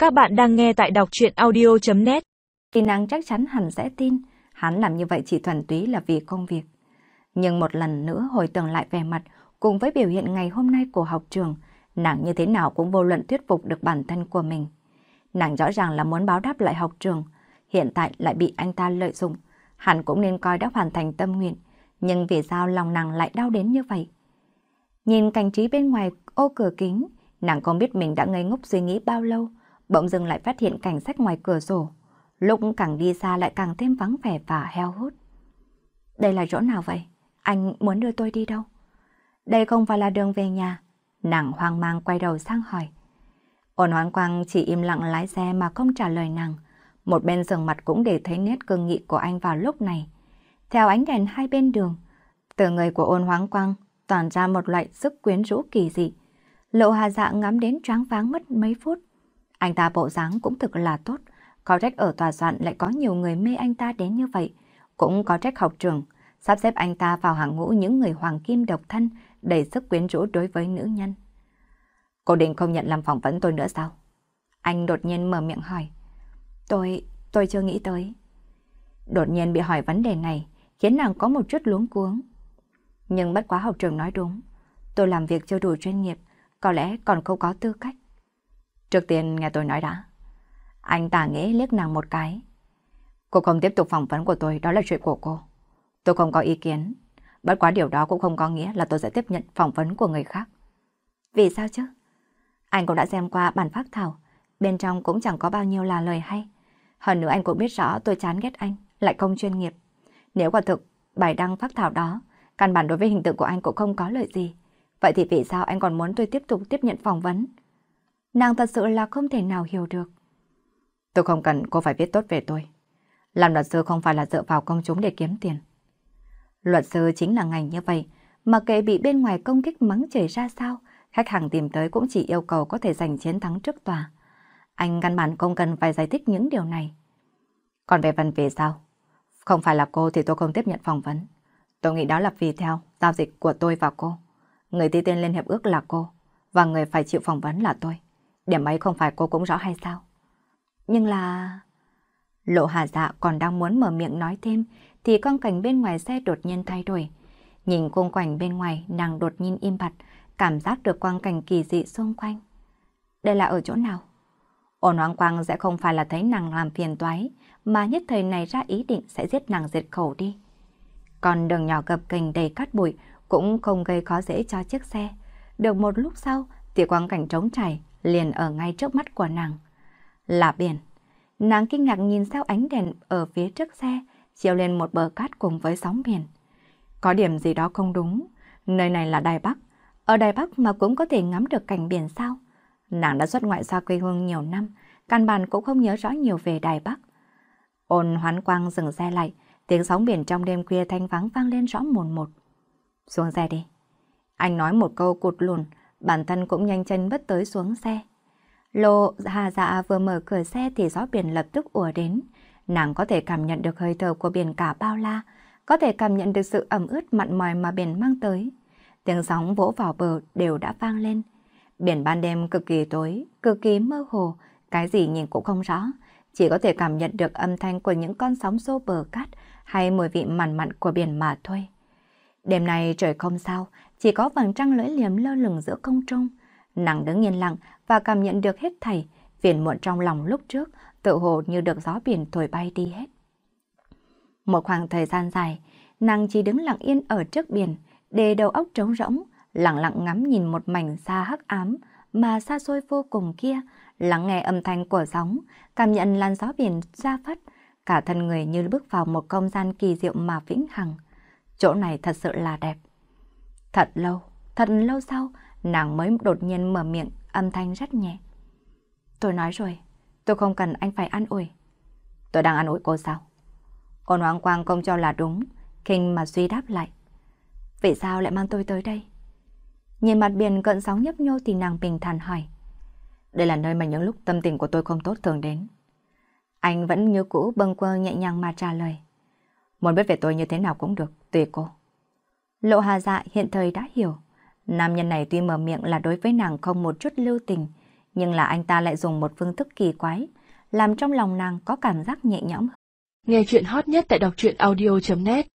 Các bạn đang nghe tại đọc truyện audio.net. Thì nàng chắc chắn hẳn sẽ tin, hắn làm như vậy chỉ thuần túy là vì công việc. Nhưng một lần nữa hồi tưởng lại vẻ mặt cùng với biểu hiện ngày hôm nay của học trường, nàng như thế nào cũng vô luận thuyết phục được bản thân của mình. Nàng rõ ràng là muốn báo đáp lại học trường, hiện tại lại bị anh ta lợi dụng, hẳn cũng nên coi đã hoàn thành tâm nguyện, nhưng vì sao lòng nàng lại đau đến như vậy? Nhìn cảnh trí bên ngoài ô cửa kính, nàng không biết mình đã ngây ngốc suy nghĩ bao lâu, bỗng dưng lại phát hiện cảnh sách ngoài cửa sổ. Lúc càng đi xa lại càng thêm vắng vẻ và heo hút. Đây là chỗ nào vậy? Anh muốn đưa tôi đi đâu? Đây không phải là đường về nhà. Nàng hoang mang quay đầu sang hỏi. Ôn Hoán Quang chỉ im lặng lái xe mà không trả lời nàng. Một bên sườn mặt cũng để thấy nét cương nghị của anh vào lúc này. Theo ánh đèn hai bên đường, từ người của Ôn Hoán Quang tỏa ra một loại sức quyến rũ kỳ dị. Lộ Hà Dạ ngắm đến choáng váng mất mấy phút. Anh ta bộ dáng cũng thực là tốt. Có trách ở tòa soạn lại có nhiều người mê anh ta đến như vậy. Cũng có trách học trường sắp xếp anh ta vào hàng ngũ những người hoàng kim độc thân đầy sức quyến rũ đối với nữ nhân. Cô định không nhận làm phỏng vấn tôi nữa sao? Anh đột nhiên mở miệng hỏi. Tôi chưa nghĩ tới. Đột nhiên bị hỏi vấn đề này khiến nàng có một chút luống cuống. Nhưng bất quá học trường nói đúng. Tôi làm việc chưa đủ chuyên nghiệp, có lẽ còn không có tư cách. Trước tiên nghe tôi nói đã. Anh tả nghĩa liếc nàng một cái. Cô không tiếp tục phỏng vấn của tôi, đó là chuyện của cô. Tôi không có ý kiến. Bất quá điều đó cũng không có nghĩa là tôi sẽ tiếp nhận phỏng vấn của người khác. Vì sao chứ? Anh cũng đã xem qua bản phác thảo, bên trong cũng chẳng có bao nhiêu là lời hay. Hơn nữa anh cũng biết rõ tôi chán ghét anh, lại không chuyên nghiệp. Nếu quả thực bài đăng phác thảo đó, căn bản đối với hình tượng của anh cũng không có lợi gì. Vậy thì vì sao anh còn muốn tôi tiếp tục tiếp nhận phỏng vấn? Nàng thật sự là không thể nào hiểu được. Tôi không cần cô phải viết tốt về tôi. Làm luật sư không phải là dựa vào công chúng để kiếm tiền. Luật sư chính là ngành như vậy, mà kệ bị bên ngoài công kích mắng chửi ra sao, khách hàng tìm tới cũng chỉ yêu cầu có thể giành chiến thắng trước tòa. Anh căn bản không cần phải giải thích những điều này. Còn về phần vì sao? Không phải là cô thì tôi không tiếp nhận phỏng vấn. Tôi nghĩ đó là vì theo giao dịch của tôi và cô. Người ký tên lên hiệp ước là cô, và người phải chịu phỏng vấn là tôi. Điểm ấy không phải cô cũng rõ hay sao? Nhưng là... Lộ Hà Dạ còn đang muốn mở miệng nói thêm thì quang cảnh bên ngoài xe đột nhiên thay đổi. Nhìn khung cảnh bên ngoài, nàng đột nhiên im bặt, cảm giác được quang cảnh kỳ dị xung quanh. Đây là ở chỗ nào? Ôn Hoán Quang sẽ không phải là thấy nàng làm phiền toái, mà nhất thời này ra ý định sẽ giết nàng diệt khẩu đi. Còn đường nhỏ gập ghềnh đầy cát bụi cũng không gây khó dễ cho chiếc xe. Được một lúc sau thì quang cảnh trống trải liền ở ngay trước mắt của nàng. Là biển. Nàng kinh ngạc nhìn sao ánh đèn ở phía trước xe chiếu lên một bờ cát cùng với sóng biển. Có điểm gì đó không đúng. Nơi này là Đài Bắc. Ở Đài Bắc mà cũng có thể ngắm được cảnh biển sao? Nàng đã xuất ngoại xa quê hương nhiều năm, căn bản cũng không nhớ rõ nhiều về Đài Bắc. Ôn Hoán Quang dừng xe lại, tiếng sóng biển trong đêm khuya thanh vắng vang lên rõ mồn một. Xuống xe đi. Anh nói một câu cụt lùn, bản thân cũng nhanh chân bước tới xuống xe. Lộ Hà Dạ vừa mở cửa xe thì gió biển lập tức ùa đến. Nàng có thể cảm nhận được hơi thở của biển cả bao la, có thể cảm nhận được sự ẩm ướt mặn mòi mà biển mang tới. Tiếng sóng vỗ vào bờ đều đã vang lên. Biển ban đêm cực kỳ tối, cực kỳ mơ hồ, cái gì nhìn cũng không rõ. Chỉ có thể cảm nhận được âm thanh của những con sóng xô bờ cát hay mùi vị mặn mặn của biển mà thôi. Đêm nay trời không sao, chỉ có vầng trăng lưỡi liềm lơ lửng giữa không trung. Nàng đứng yên lặng và cảm nhận được hết thảy, phiền muộn trong lòng lúc trước, tự hồ như được gió biển thổi bay đi hết. Một khoảng thời gian dài, nàng chỉ đứng lặng yên ở trước biển, để đầu óc trống rỗng, lặng lặng ngắm nhìn một mảnh xa hắc ám mà xa xôi vô cùng kia, lắng nghe âm thanh của sóng, cảm nhận làn gió biển ra phất, cả thân người như bước vào một không gian kỳ diệu mà vĩnh hằng. Chỗ này thật sự là đẹp. Thật lâu sau, nàng mới đột nhiên mở miệng, âm thanh rất nhẹ. Tôi nói rồi, tôi không cần anh phải an ủi. Tôi đang an ủi cô sao? Ôn Hoán Quang không cho là đúng, khinh mà suy đáp lại. Vì sao lại mang tôi tới đây? Nhìn mặt biển cận sóng nhấp nhô thì nàng bình thản hỏi. Đây là nơi mà những lúc tâm tình của tôi không tốt thường đến. Anh vẫn như cũ bâng quơ nhẹ nhàng mà trả lời. Muốn biết về tôi như thế nào cũng được, tùy cô. Lộ Hà Dạ hiện thời đã hiểu. Nam nhân này tuy mở miệng là đối với nàng không một chút lưu tình, Nhưng là anh ta lại dùng một phương thức kỳ quái, làm trong lòng nàng có cảm giác nhẹ nhõm. Nghe chuyện hot nhất tại đọc truyện audio.net